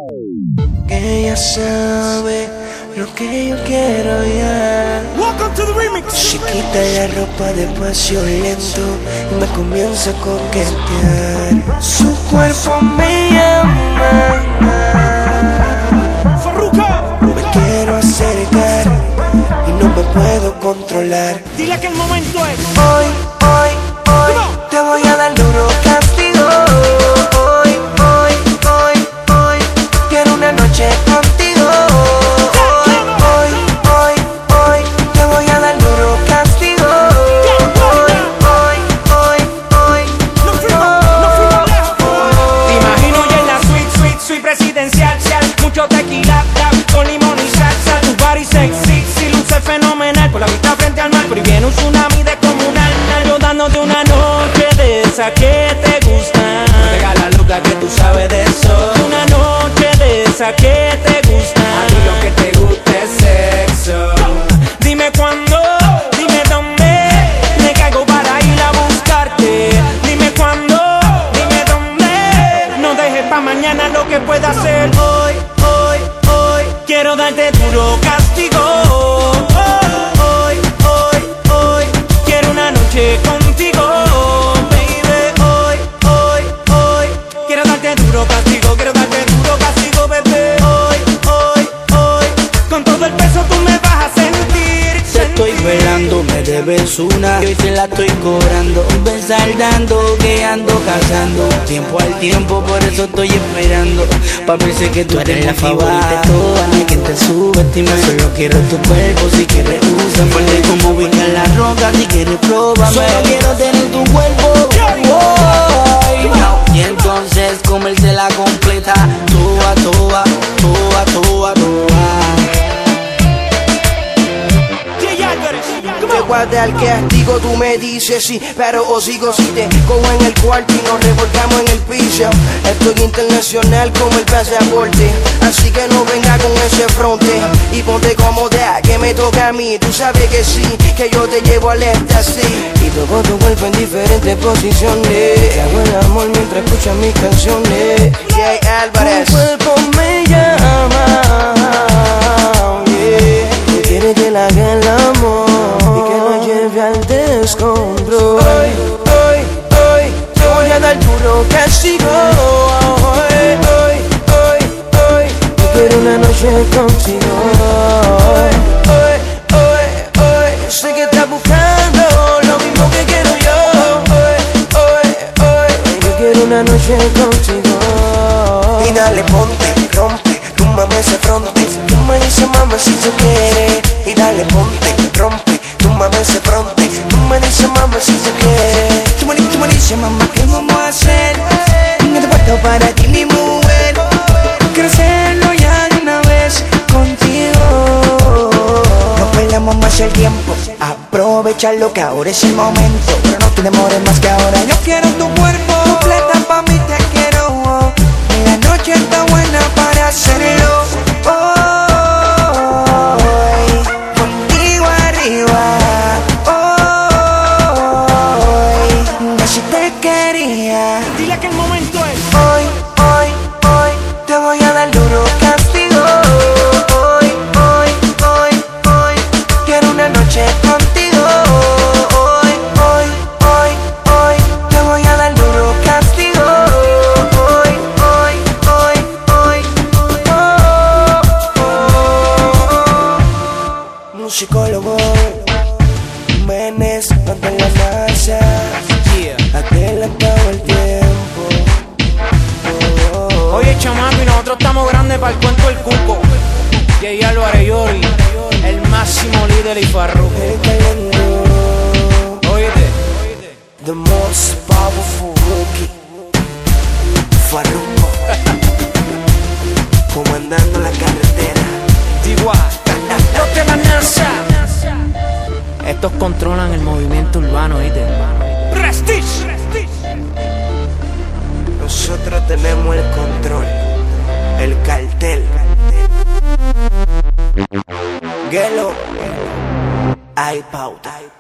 Que ella sabe lo que yo quiero ya. Welcome to the remix. Se quita la ropa despacio lento y me comienza a coquetear. Su cuerpo me llama. Me quiero acercar y no me puedo controlar. Dile que el momento es Hoy te voy a dar duro castigo. Hoy quiero una noche contigo. Hoy te voy a dar duro castigo. Hoy no fuimos lejos. Te imagino ya en la suite presidencial. Mucho tequila, con limón y salsa. Tu body sexy, si luce fenomenal. Por la vista frente al mar, pero viene un tsunami descomunal. Yo dándote una noche de esa que te gusta. No te hagas la loca que tú sabes de eso. Una noche de esa que te gusta. A ti lo que te gusta es sexo. Dime cuándo, dime dónde. Me caigo para ir a buscarte. Dime cuándo, dime dónde. No dejes pa' mañana lo que pueda hacer hoy. Quiero darte duro castigo. Hoy quiero una noche contigo, baby. Hoy quiero darte duro castigo. Quiero darte duro castigo, bebé. Hoy con todo el peso tú me vas a sentir. Te estoy velando, me debes una y hoy te la estoy cobrando. Ven saldando, que ando cazando. Tiempo al tiempo, por eso estoy esperando. Pa' verse que tú eres la favorita de todas. No hay quien te subestime, solo quiero tu cuerpo. Si quieres usa, fuerte como venga la roca. Si quieres prueba, solo quiero tener tu cuerpo. Y entonces comérsela completa. Toa. Te guardé al castigo, tú me dices sí, pero os sigo si te cojo en el cuarto y nos revolcamos en el piso. Estoy internacional como el pasaporte, así que no venga con ese fronte. Y ponte cómoda, que me toca a mí, tú sabes que sí, que yo te llevo al éxtasis. Y toco tu cuerpo en diferentes posiciones. Hago el amor mientras escuchas mis canciones. Jay Álvarez. Tu cuerpo me llama, yeah. Tú quieres que le haga el amor y que lo lleve al descontrol. Hoy te voy a dar duro castigo. Hoy yo quiero una noche contigo. Hoy sé que estás buscando lo mismo que quiero yo. Hoy yo quiero una noche contigo. Y dale, ponte, rompe, túmbame ese fronte. Tú me dices, mamá, si tú quieres. Y dale, ponte, rompe, túmbame ese fronte. Tú me dices, mamá, si tú quieres. Tú me dices, mamá, ¿qué vamos a hacer? No te puedo para ti, mi mujer. Quiero hacerlo ya de una vez contigo. No perdamos más el tiempo, aprovechar que ahora es el momento. Pero no te demores más que ahora. Yo quiero tu cuerpo completa, pa' mí te quiero. Y la noche está buena para hacerlo. Contigo arriba. Así te quería. Dile que el momento es Hoy te voy a dar duro castigo. Hoy quiero una noche contigo. Hoy te voy a dar duro castigo. Un psicólogo, Menes, ante la NASA. Aquel acabó el tiempo. Oye, chamaco, y nosotros estamos grandes para el cuento del cuco. Jay Álvarez Yori, el máximo líder y Farruko. Óyete, The most powerful rookie, Farruko. Comandando la carretera. igual. Los de la NASA. Estos controlan el movimiento urbano, ¿viste? Prestige. Nosotros tenemos el control, el cartel. Gelo, hay pauta.